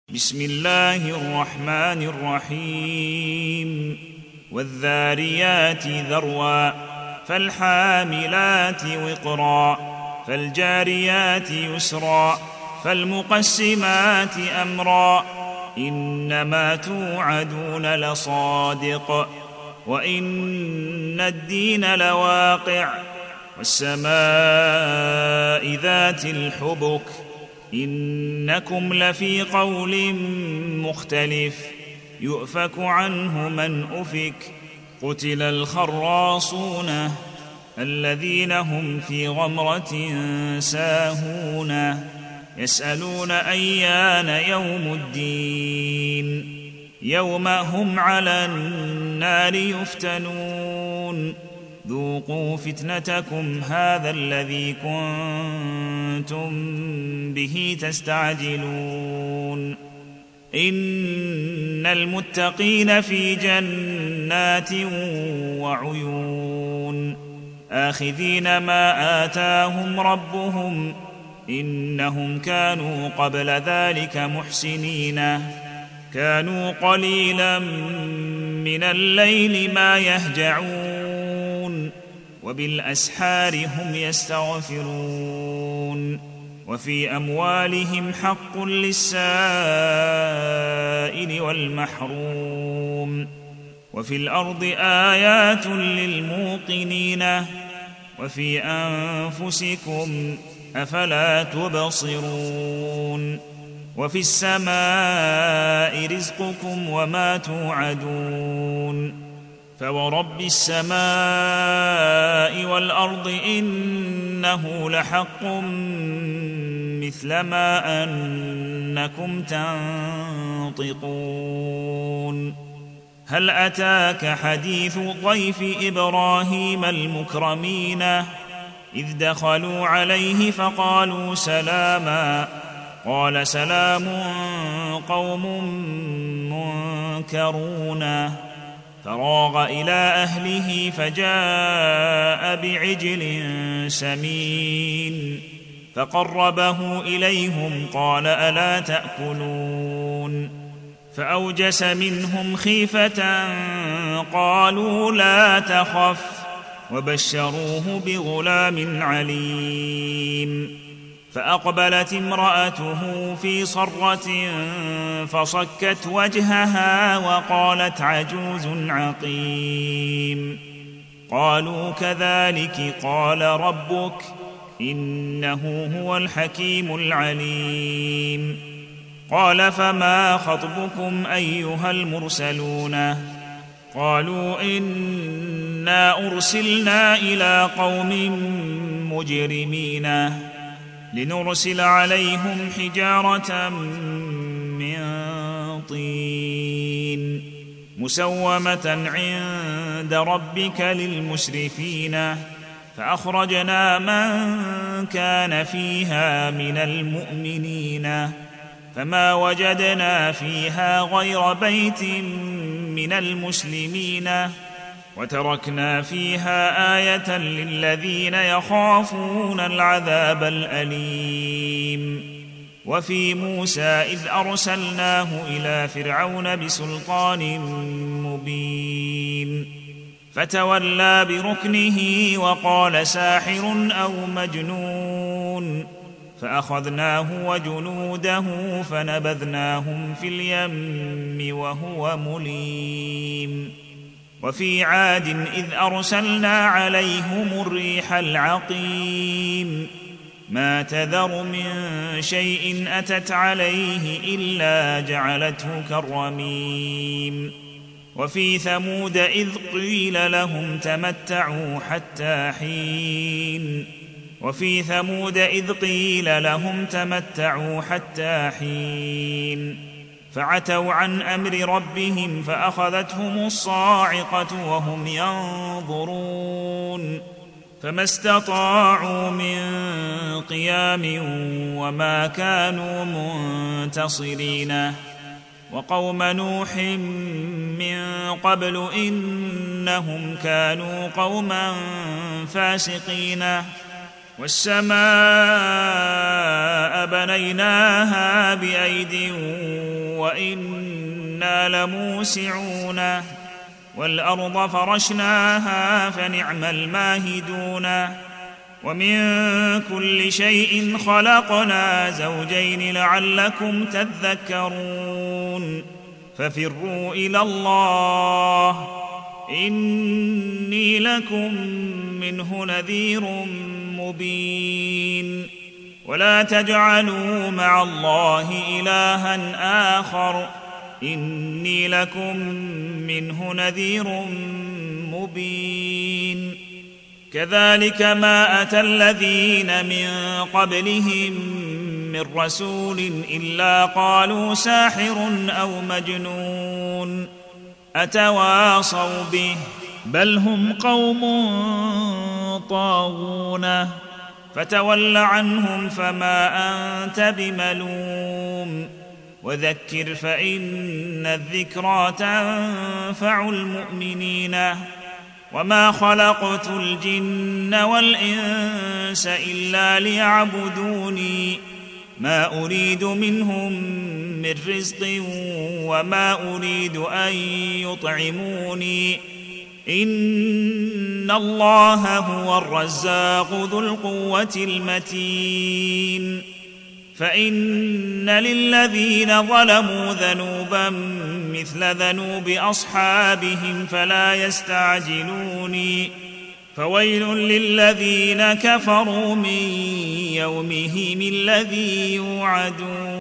بسم الله الرحمن الرحيم والذاريات ذروا فالحاملات وقرا فالجاريات يسرا فالمقسمات أمرا إنما توعدون لصادق وإن الدين لواقع والسماء ذات الحبك إنكم لفي قول مختلف يؤفك عنه من أفك قتل الخراصون الذين هم في غمرة ساهون يسألون أيان يوم الدين يوم هم على النار يفتنون ذوقوا فتنتكم هذا الذي كنتم به تستعجلون إن المتقين في جنات وعيون آخذين ما آتاهم ربهم إنهم كانوا قبل ذلك محسنين كانوا قليلا من الليل ما يهجعون وبالأسحار هم يستغفرون وفي أموالهم حق للسائل والمحروم وفي الأرض آيات للموقنين وفي أنفسكم أفلا تبصرون وفي السماء رزقكم وما توعدون فورب السماء والأرض إنه لحق مثل ما أنكم تنطقون هل أتاك حديث ضيف إبراهيم المكرمين إذ دخلوا عليه فقالوا سلاما قال سلام قوم منكرون فراغ إلى أهله فجاء بعجل سمين فقربه إليهم قال ألا تأكلون فأوجس منهم خيفة قالوا لا تخف وبشروه بغلام عليم فأقبلت امرأته في صرة فصكت وجهها وقالت عجوز عقيم قالوا كذلك قال ربك إنه هو الحكيم العليم قال فما خطبكم أيها المرسلون قالوا إنا أرسلنا إلى قوم مجرمين لنرسل عليهم حجارة من طين مسومة عند ربك للمسرفين فأخرجنا من كان فيها من المؤمنين فما وجدنا فيها غير بيت من المسلمين وتركنا فيها آية للذين يخافون العذاب الأليم وفي موسى إذ أرسلناه إلى فرعون بسلطان مبين فتولى بركنه وقال ساحر أو مجنون فأخذناه وجنوده فنبذناهم في اليم وهو مليم وفي عاد إذ أرسلنا عليهم الريح العقيم ما تذر من شيء أتت عليه إلا جعلته كالرميم وفي ثمود إذ قيل لهم تمتعوا حتى حين وفي ثمود إذ قيل لهم تمتعوا حتى حين فعتوا عن أمر ربهم فأخذتهم الصاعقة وهم ينظرون فما استطاعوا من قيام وما كانوا منتصرين وقوم نوح من قبل إنهم كانوا قوما فاسقين والسماء بنيناها بأيد وإنا لموسعون والأرض فرشناها فنعم الماهدون ومن كل شيء خلقنا زوجين لعلكم تذكرون ففروا إلى الله إني لكم منه نذير مبين ولا تجعلوا مع الله إلها آخر إني لكم منه نذير مبين كذلك ما أتى الذين من قبلهم من رسول إلا قالوا ساحر أو مجنون أتواصوا به بل هم قوم طاغون فتول عنهم فما أنت بملوم وذكر فإن الذكرى تنفع المؤمنين وما خلقت الجن والإنس إلا ليعبدوني ما أريد منهم من رزق وما أريد أن يطعموني إن الله هو الرزاق ذو القوة المتين فإن للذين ظلموا ذنوبا مثل ذنوب أصحابهم فلا يستعجلوني فويل للذين كفروا من يومهم الذي يوعدون